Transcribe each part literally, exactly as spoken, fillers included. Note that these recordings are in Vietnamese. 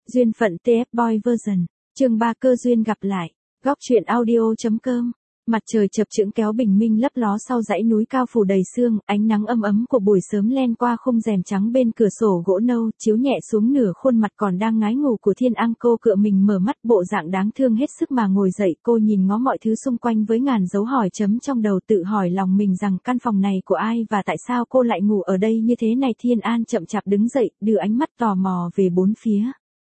Duyên phận tê ép Boy version. Chương ba cơ duyên gặp lại. Góc truyện audio.com. Mặt trời chập chững kéo bình minh lấp ló sau dãy núi cao phủ đầy sương, ánh nắng âm ấm của buổi sớm len qua khung rèm trắng bên cửa sổ gỗ nâu, chiếu nhẹ xuống nửa khuôn mặt còn đang ngái ngủ của Thiên An. Cô cựa mình mở mắt, bộ dạng đáng thương hết sức mà ngồi dậy. Cô nhìn ngó mọi thứ xung quanh với ngàn dấu hỏi chấm trong đầu, tự hỏi lòng mình rằng căn phòng này của ai và tại sao cô lại ngủ ở đây như thế này. Thiên An chậm chạp đứng dậy, đưa ánh mắt tò mò về bốn phía.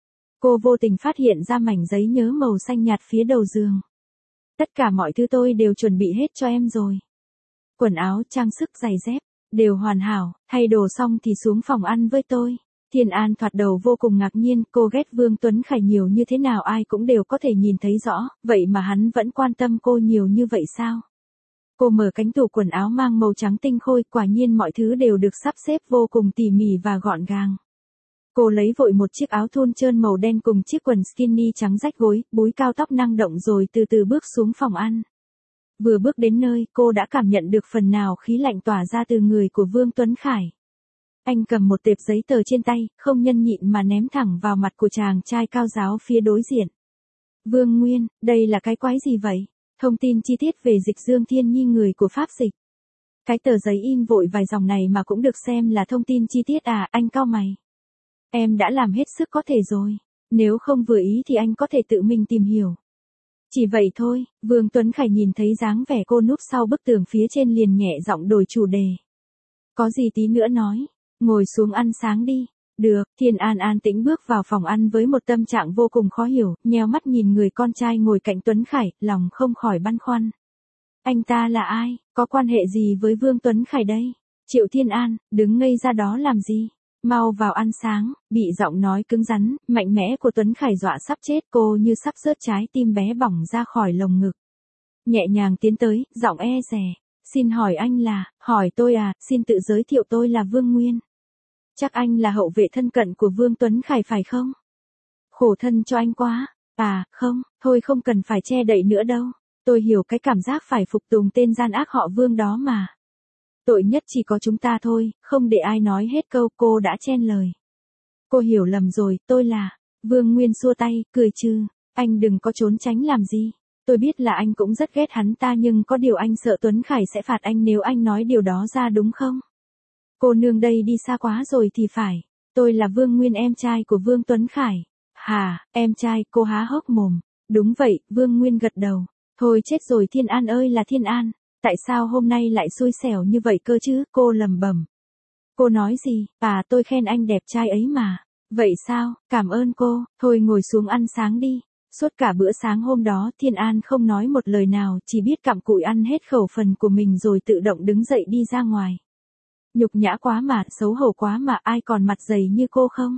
Cô vô tình phát hiện ra mảnh giấy nhớ màu xanh nhạt phía đầu giường. Tất cả mọi thứ tôi đều chuẩn bị hết cho em rồi. Quần áo, trang sức, giày dép, đều hoàn hảo, thay đồ xong thì xuống phòng ăn với tôi. Thiên An thoạt đầu vô cùng ngạc nhiên, cô ghét Vương Tuấn Khải nhiều như thế nào ai cũng đều có thể nhìn thấy rõ, vậy mà hắn vẫn quan tâm cô nhiều như vậy sao? Cô mở cánh tủ quần áo mang màu trắng tinh khôi, quả nhiên mọi thứ đều được sắp xếp vô cùng tỉ mỉ và gọn gàng. Cô lấy vội một chiếc áo thun trơn màu đen cùng chiếc quần skinny trắng rách gối, búi cao tóc năng động rồi từ từ bước xuống phòng ăn. Vừa bước đến nơi, cô đã cảm nhận được phần nào khí lạnh tỏa ra từ người của Vương Tuấn Khải. Anh cầm một tệp giấy tờ trên tay, không nhân nhịn mà ném thẳng vào mặt của chàng trai cao giáo phía đối diện. Vương Nguyên, đây là cái quái gì vậy? Thông tin chi tiết về Dịch Dương Thiên Nhi người của Pháp Dịch. Cái tờ giấy in vội vài dòng này mà cũng được xem là thông tin chi tiết à? Anh cau mày. Em đã làm hết sức có thể rồi. Nếu không vừa ý thì anh có thể tự mình tìm hiểu. Chỉ vậy thôi. Vương Tuấn Khải nhìn thấy dáng vẻ cô núp sau bức tường phía trên liền nhẹ giọng đổi chủ đề. Có gì tí nữa nói. Ngồi xuống ăn sáng đi. Được. Thiên An an tĩnh bước vào phòng ăn với một tâm trạng vô cùng khó hiểu, nheo mắt nhìn người con trai ngồi cạnh Tuấn Khải, lòng không khỏi băn khoăn. Anh ta là ai? Có quan hệ gì với Vương Tuấn Khải đây? Triệu Thiên An, đứng ngây ra đó làm gì? Mau vào ăn sáng. Bị giọng nói cứng rắn, mạnh mẽ của Tuấn Khải dọa sắp chết cô như sắp rớt trái tim bé bỏng ra khỏi lồng ngực. Nhẹ nhàng tiến tới, giọng e dè. Xin hỏi anh là, hỏi tôi à, xin tự giới thiệu tôi là Vương Nguyên. Chắc anh là hậu vệ thân cận của Vương Tuấn Khải phải không? Khổ thân cho anh quá. À, không, thôi không cần phải che đậy nữa đâu. Tôi hiểu cái cảm giác phải phục tùng tên gian ác họ Vương đó mà. Tội nhất chỉ có chúng ta thôi, không để ai nói hết câu, cô đã chen lời. Cô hiểu lầm rồi, tôi là... Vương Nguyên xua tay, cười trừ. Anh đừng có trốn tránh làm gì. Tôi biết là anh cũng rất ghét hắn ta nhưng có điều anh sợ Tuấn Khải sẽ phạt anh nếu anh nói điều đó ra đúng không? Cô nương đây đi xa quá rồi thì phải. Tôi là Vương Nguyên, em trai của Vương Tuấn Khải. Hà, em trai, cô há hốc mồm. Đúng vậy, Vương Nguyên gật đầu. Thôi chết rồi, Thiên An ơi là Thiên An. Tại sao hôm nay lại xui xẻo như vậy cơ chứ? Cô lẩm bẩm. Cô nói gì? À, tôi khen anh đẹp trai ấy mà. Vậy sao? Cảm ơn cô. Thôi ngồi xuống ăn sáng đi. Suốt cả bữa sáng hôm đó, Thiên An không nói một lời nào, chỉ biết cặm cụi ăn hết khẩu phần của mình rồi tự động đứng dậy đi ra ngoài. Nhục nhã quá mà, xấu hổ quá mà, ai còn mặt dày như cô không?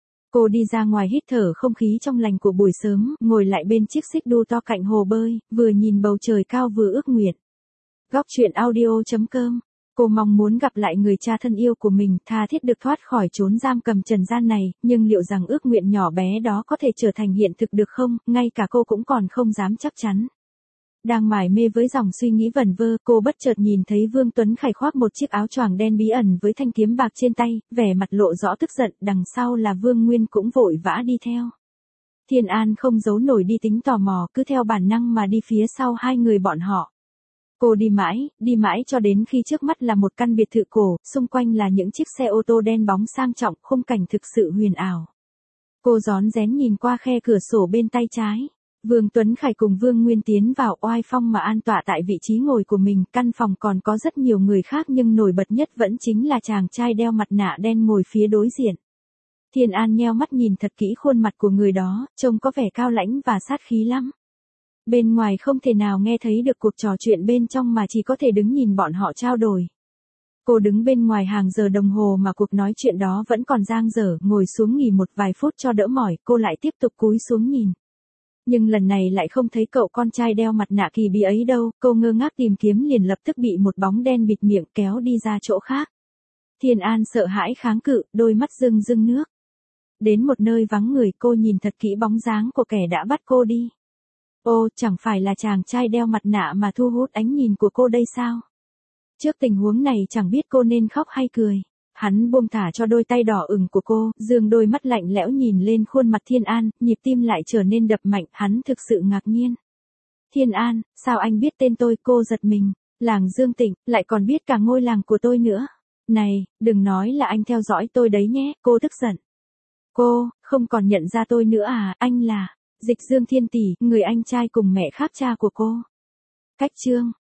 Cô đi ra ngoài hít thở không khí trong lành của buổi sớm, ngồi lại bên chiếc xích đu to cạnh hồ bơi, vừa nhìn bầu trời cao vừa ước nguyện. Góc truyện audio.com. Cô mong muốn gặp lại người cha thân yêu của mình, tha thiết được thoát khỏi chốn giam cầm trần gian này, nhưng liệu rằng ước nguyện nhỏ bé đó có thể trở thành hiện thực được không, ngay cả cô cũng còn không dám chắc chắn. Đang mải mê với dòng suy nghĩ vẩn vơ, cô bất chợt nhìn thấy Vương Tuấn Khải khoác một chiếc áo choàng đen bí ẩn với thanh kiếm bạc trên tay, vẻ mặt lộ rõ tức giận, đằng sau là Vương Nguyên cũng vội vã đi theo. Thiên An không giấu nổi đi tính tò mò, cứ theo bản năng mà đi phía sau hai người bọn họ. Cô đi mãi, đi mãi cho đến khi trước mắt là một căn biệt thự cổ, xung quanh là những chiếc xe ô tô đen bóng sang trọng, khung cảnh thực sự huyền ảo. Cô rón rén nhìn qua khe cửa sổ bên tay trái. Vương Tuấn Khải cùng Vương Nguyên tiến vào oai phong mà an tọa tại vị trí ngồi của mình, căn phòng còn có rất nhiều người khác nhưng nổi bật nhất vẫn chính là chàng trai đeo mặt nạ đen ngồi phía đối diện. Thiên An nheo mắt nhìn thật kỹ khuôn mặt của người đó, trông có vẻ cao lãnh và sát khí lắm. Bên ngoài không thể nào nghe thấy được cuộc trò chuyện bên trong mà chỉ có thể đứng nhìn bọn họ trao đổi. Cô đứng bên ngoài hàng giờ đồng hồ mà cuộc nói chuyện đó vẫn còn dang dở, ngồi xuống nghỉ một vài phút cho đỡ mỏi, cô lại tiếp tục cúi xuống nhìn. Nhưng lần này lại không thấy cậu con trai đeo mặt nạ kỳ bí ấy đâu, cô ngơ ngác tìm kiếm liền lập tức bị một bóng đen bịt miệng kéo đi ra chỗ khác. Thiên An sợ hãi kháng cự, đôi mắt rưng rưng nước. Đến một nơi vắng người cô nhìn thật kỹ bóng dáng của kẻ đã bắt cô đi. Ô, chẳng phải là chàng trai đeo mặt nạ mà thu hút ánh nhìn của cô đây sao? Trước tình huống này chẳng biết cô nên khóc hay cười. Hắn buông thả cho đôi tay đỏ ửng của cô, dương đôi mắt lạnh lẽo nhìn lên khuôn mặt Thiên An, nhịp tim lại trở nên đập mạnh, hắn thực sự ngạc nhiên. Thiên An, sao anh biết tên tôi? Cô giật mình, làng Dương Tịnh, lại còn biết cả ngôi làng của tôi nữa. Này, đừng nói là anh theo dõi tôi đấy nhé, cô tức giận. Cô, không còn nhận ra tôi nữa à, anh là Dịch Dương Thiên Tỷ, người anh trai cùng mẹ khác cha của cô. Cách chương